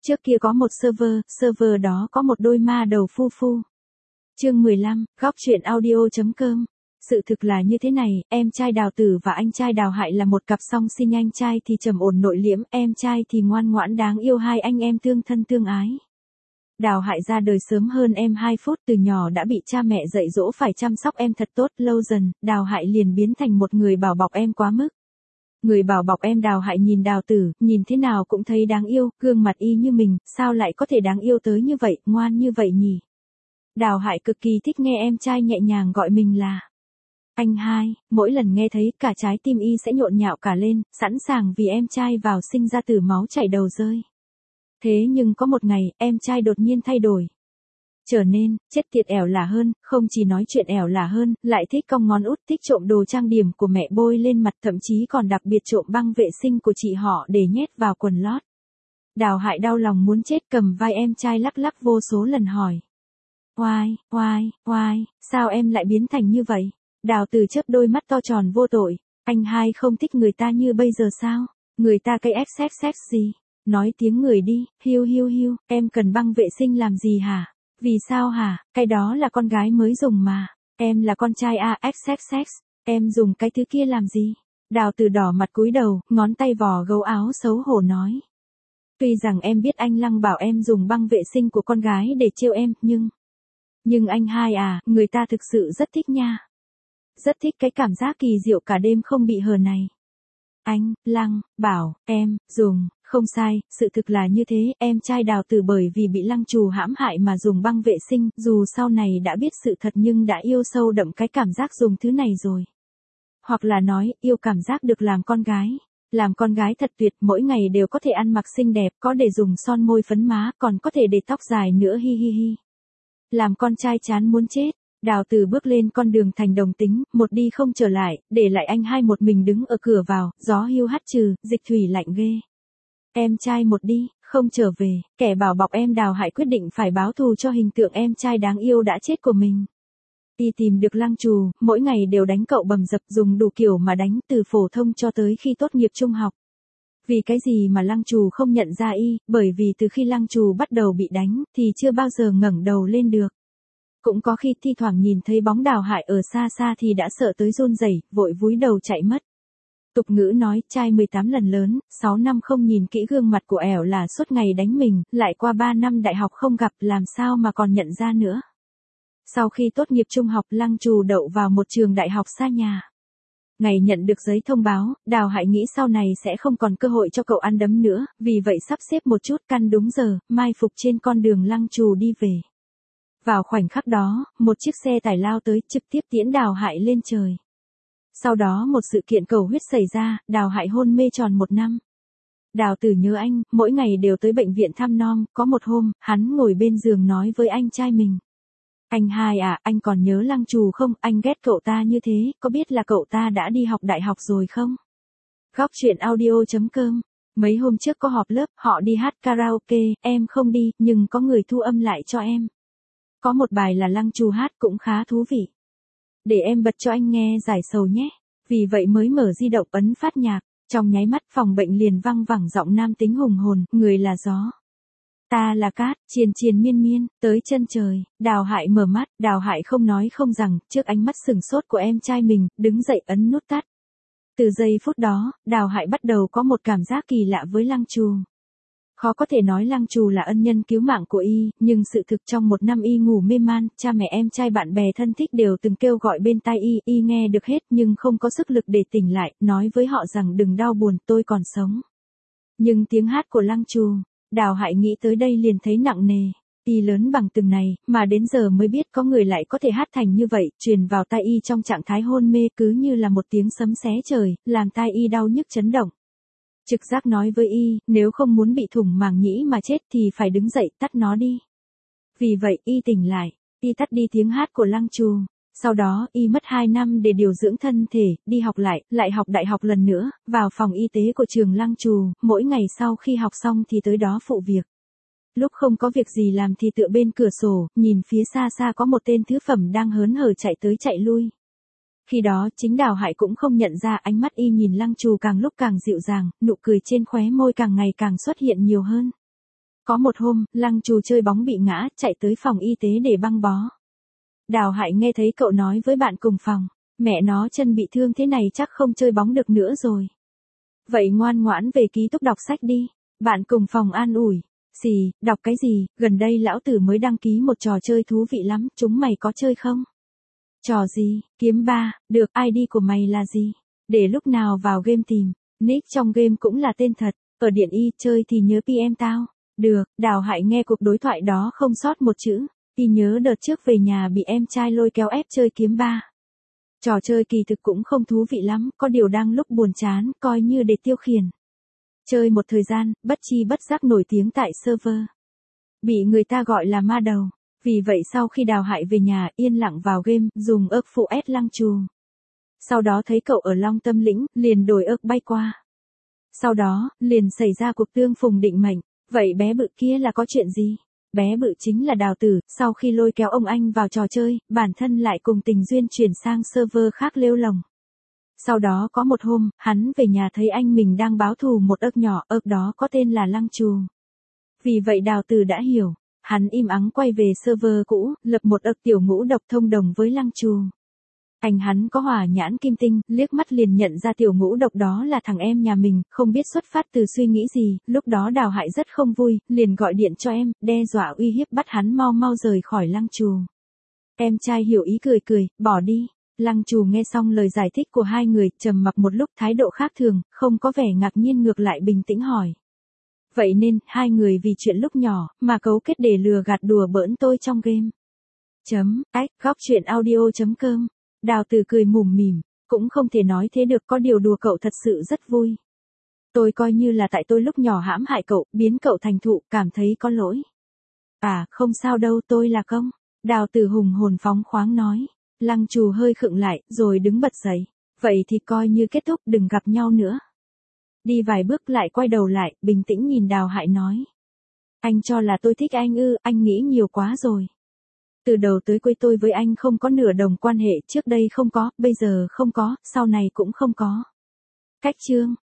Trước kia có một server đó có một đôi ma đầu phu phu. Chương 15, góc truyện audio.com. Sự thực là như thế này, em trai Đào Tử và anh trai Đào Hại là một cặp song sinh, anh trai thì trầm ổn nội liễm, em trai thì ngoan ngoãn đáng yêu, hai anh em tương thân tương ái. Đào Hại ra đời sớm hơn em 2 phút, từ nhỏ đã bị cha mẹ dạy dỗ phải chăm sóc em thật tốt, lâu dần, Đào Hại liền biến thành một người bảo bọc em quá mức. Người bảo bọc em. Đào Hại nhìn Đào Tử, nhìn thế nào cũng thấy đáng yêu, gương mặt y như mình, sao lại có thể đáng yêu tới như vậy, ngoan như vậy nhỉ? Đào Hại cực kỳ thích nghe em trai nhẹ nhàng gọi mình là anh hai, mỗi lần nghe thấy cả trái tim y sẽ nhộn nhạo cả lên, sẵn sàng vì em trai vào sinh ra tử máu chảy đầu rơi. Thế nhưng có một ngày, em trai đột nhiên thay đổi. Trở nên, chết tiệt ẻo lả hơn, không chỉ nói chuyện ẻo lả hơn, lại thích cong ngón út, thích trộm đồ trang điểm của mẹ bôi lên mặt, thậm chí còn đặc biệt trộm băng vệ sinh của chị họ để nhét vào quần lót. Đào Hại đau lòng muốn chết, cầm vai em trai lắc lắc vô số lần hỏi. Oai, sao em lại biến thành như vậy? Đào Tử chớp đôi mắt to tròn vô tội. Anh hai không thích người ta như bây giờ sao? Người ta cây xx gì? Nói tiếng người đi, hiu, em cần băng vệ sinh làm gì hả? Vì sao hả? Cái đó là con gái mới dùng mà. Em là con trai xx, em dùng cái thứ kia làm gì? Đào Tử đỏ mặt cúi đầu, ngón tay vò gấu áo xấu hổ nói. Tuy rằng em biết anh Lăng bảo em dùng băng vệ sinh của con gái để trêu em, nhưng anh hai à, người ta thực sự rất thích nha. Rất thích cái cảm giác kỳ diệu cả đêm không bị hờ này. Anh, Lăng, bảo, em, dùng, không sai, sự thực là như thế, em trai Đào Tử bởi vì bị Lăng Trù hãm hại mà dùng băng vệ sinh, dù sau này đã biết sự thật nhưng đã yêu sâu đậm cái cảm giác dùng thứ này rồi. Hoặc là nói, yêu cảm giác được làm con gái. Làm con gái thật tuyệt, mỗi ngày đều có thể ăn mặc xinh đẹp, có để dùng son môi phấn má, còn có thể để tóc dài nữa, hi. Làm con trai chán muốn chết. Đào Tử bước lên con đường thành Đồng Tính, một đi không trở lại, để lại anh hai một mình đứng ở cửa vào, gió hiu hắt trừ, dịch thủy lạnh ghê. Em trai một đi, không trở về, kẻ bảo bọc em. Đào Hại quyết định phải báo thù cho hình tượng em trai đáng yêu đã chết của mình. Y tìm được Lăng Trù, mỗi ngày đều đánh cậu bầm dập, dùng đủ kiểu mà đánh, từ phổ thông cho tới khi tốt nghiệp trung học. Vì cái gì mà Lăng Trù không nhận ra y, bởi vì từ khi Lăng Trù bắt đầu bị đánh, thì chưa bao giờ ngẩng đầu lên được. Cũng có khi thi thoảng nhìn thấy bóng Đào Hại ở xa xa thì đã sợ tới run rẩy, vội vúi đầu chạy mất. Tục ngữ nói, trai 18 lần lớn, 6 năm không nhìn kỹ gương mặt của ẻo là suốt ngày đánh mình, lại qua 3 năm đại học không gặp, làm sao mà còn nhận ra nữa. Sau khi tốt nghiệp trung học, Lăng Trù đậu vào một trường đại học xa nhà. Ngày nhận được giấy thông báo, Đào Hại nghĩ sau này sẽ không còn cơ hội cho cậu ăn đấm nữa, vì vậy sắp xếp một chút, căn đúng giờ, mai phục trên con đường Lăng Trù đi về. Vào khoảnh khắc đó, một chiếc xe tải lao tới, trực tiếp tiễn Đào Hại lên trời. Sau đó một sự kiện cầu huyết xảy ra, Đào Hại hôn mê tròn 1 năm. Đào Tử nhớ anh, mỗi ngày đều tới bệnh viện thăm nom, có một hôm, hắn ngồi bên giường nói với anh trai mình. Anh hai à, anh còn nhớ Lăng Trù không, anh ghét cậu ta như thế, có biết là cậu ta đã đi học đại học rồi không? Góc truyện audio.com. Mấy hôm trước có họp lớp, họ đi hát karaoke, em không đi, nhưng có người thu âm lại cho em. Có một bài là Lăng Trù hát cũng khá thú vị. Để em bật cho anh nghe giải sầu nhé. Vì vậy mới mở di động ấn phát nhạc, trong nháy mắt phòng bệnh liền văng vẳng giọng nam tính hùng hồn, người là gió. Ta là cát, triền miên, tới chân trời. Đào Hại mở mắt, Đào Hại không nói không rằng, trước ánh mắt sừng sốt của em trai mình, đứng dậy ấn nút tắt. Từ giây phút đó, Đào Hại bắt đầu có một cảm giác kỳ lạ với Lăng Trù. Khó có thể nói Lăng Trù là ân nhân cứu mạng của y, nhưng sự thực trong 1 năm y ngủ mê man, cha mẹ em trai bạn bè thân thích đều từng kêu gọi bên tai y nghe được hết nhưng không có sức lực để tỉnh lại, nói với họ rằng đừng đau buồn, tôi còn sống. Nhưng tiếng hát của Lăng Trù, Đào Hại nghĩ tới đây liền thấy nặng nề. Y lớn bằng từng này, mà đến giờ mới biết có người lại có thể hát thành như vậy, truyền vào tai y trong trạng thái hôn mê cứ như là một tiếng sấm sé trời, làm tai y đau nhức chấn động. Trực giác nói với y, nếu không muốn bị thủng màng nhĩ mà chết thì phải đứng dậy tắt nó đi. Vì vậy y tỉnh lại, y tắt đi tiếng hát của Lăng Trù. Sau đó y mất 2 năm để điều dưỡng thân thể, đi học lại học đại học lần nữa, vào phòng y tế của trường Lăng Trù, mỗi ngày sau khi học xong thì tới đó phụ việc. Lúc không có việc gì làm thì tựa bên cửa sổ, nhìn phía xa xa có một tên thứ phẩm đang hớn hở chạy tới chạy lui. Khi đó chính Đào Hại cũng không nhận ra, ánh mắt y nhìn Lăng Trù càng lúc càng dịu dàng, nụ cười trên khóe môi càng ngày càng xuất hiện nhiều hơn. Có một hôm, Lăng Trù chơi bóng bị ngã, chạy tới phòng y tế để băng bó. Đào Hại nghe thấy cậu nói với bạn cùng phòng, mẹ nó chân bị thương thế này chắc không chơi bóng được nữa rồi. Vậy ngoan ngoãn về ký túc đọc sách đi. Bạn cùng phòng an ủi. Xì, đọc cái gì, gần đây lão tử mới đăng ký một trò chơi thú vị lắm, chúng mày có chơi không? Trò gì, kiếm ba, được, ID của mày là gì? Để lúc nào vào game tìm, nick trong game cũng là tên thật, ở điện y chơi thì nhớ PM tao. Được, Đào Hại nghe cuộc đối thoại đó không sót một chữ, y nhớ đợt trước về nhà bị em trai lôi kéo ép chơi kiếm ba. Trò chơi kỳ thực cũng không thú vị lắm, có điều đang lúc buồn chán, coi như để tiêu khiển. Chơi một thời gian, bất chi bất giác nổi tiếng tại server. Bị người ta gọi là ma đầu. Vì vậy sau khi Đào Hại về nhà, yên lặng vào game, dùng ớc phụ ép Lăng Trù. Sau đó thấy cậu ở Long Tâm Lĩnh, liền đổi ớc bay qua. Sau đó, liền xảy ra cuộc tương phùng định mệnh. Vậy bé bự kia là có chuyện gì? Bé bự chính là Đào Tử, sau khi lôi kéo ông anh vào trò chơi, bản thân lại cùng tình duyên chuyển sang server khác lêu lồng. Sau đó có một hôm, hắn về nhà thấy anh mình đang báo thù một ớc nhỏ, ớc đó có tên là Lăng Trù. Vì vậy Đào Tử đã hiểu, hắn im ắng quay về server cũ, lập một ớc tiểu ngũ độc thông đồng với Lăng Trù. Anh hắn có hỏa nhãn kim tinh, liếc mắt liền nhận ra tiểu ngũ độc đó là thằng em nhà mình, không biết xuất phát từ suy nghĩ gì, lúc đó Đào Hại rất không vui, liền gọi điện cho em, đe dọa uy hiếp bắt hắn mau mau rời khỏi Lăng Trù. Em trai hiểu ý cười cười, bỏ đi. Lăng Trù nghe xong lời giải thích của hai người, trầm mặc một lúc, thái độ khác thường, không có vẻ ngạc nhiên, ngược lại bình tĩnh hỏi. Vậy nên, hai người vì chuyện lúc nhỏ, mà cấu kết để lừa gạt đùa bỡn tôi trong game. Góc truyện audio.com. Đào Tử cười mủm mỉm, cũng không thể nói thế được, có điều đùa cậu thật sự rất vui. Tôi coi như là tại tôi lúc nhỏ hãm hại cậu, biến cậu thành thụ, cảm thấy có lỗi. À, không sao đâu, tôi là công. Đào Tử hùng hồn phóng khoáng nói. Lăng Trù hơi khựng lại, rồi đứng bật dậy. Vậy thì coi như kết thúc, đừng gặp nhau nữa. Đi vài bước lại quay đầu lại, bình tĩnh nhìn Đào Hại nói. Anh cho là tôi thích anh ư, anh nghĩ nhiều quá rồi. Từ đầu tới cuối tôi với anh không có nửa đồng quan hệ, trước đây không có, bây giờ không có, sau này cũng không có. Cách chương.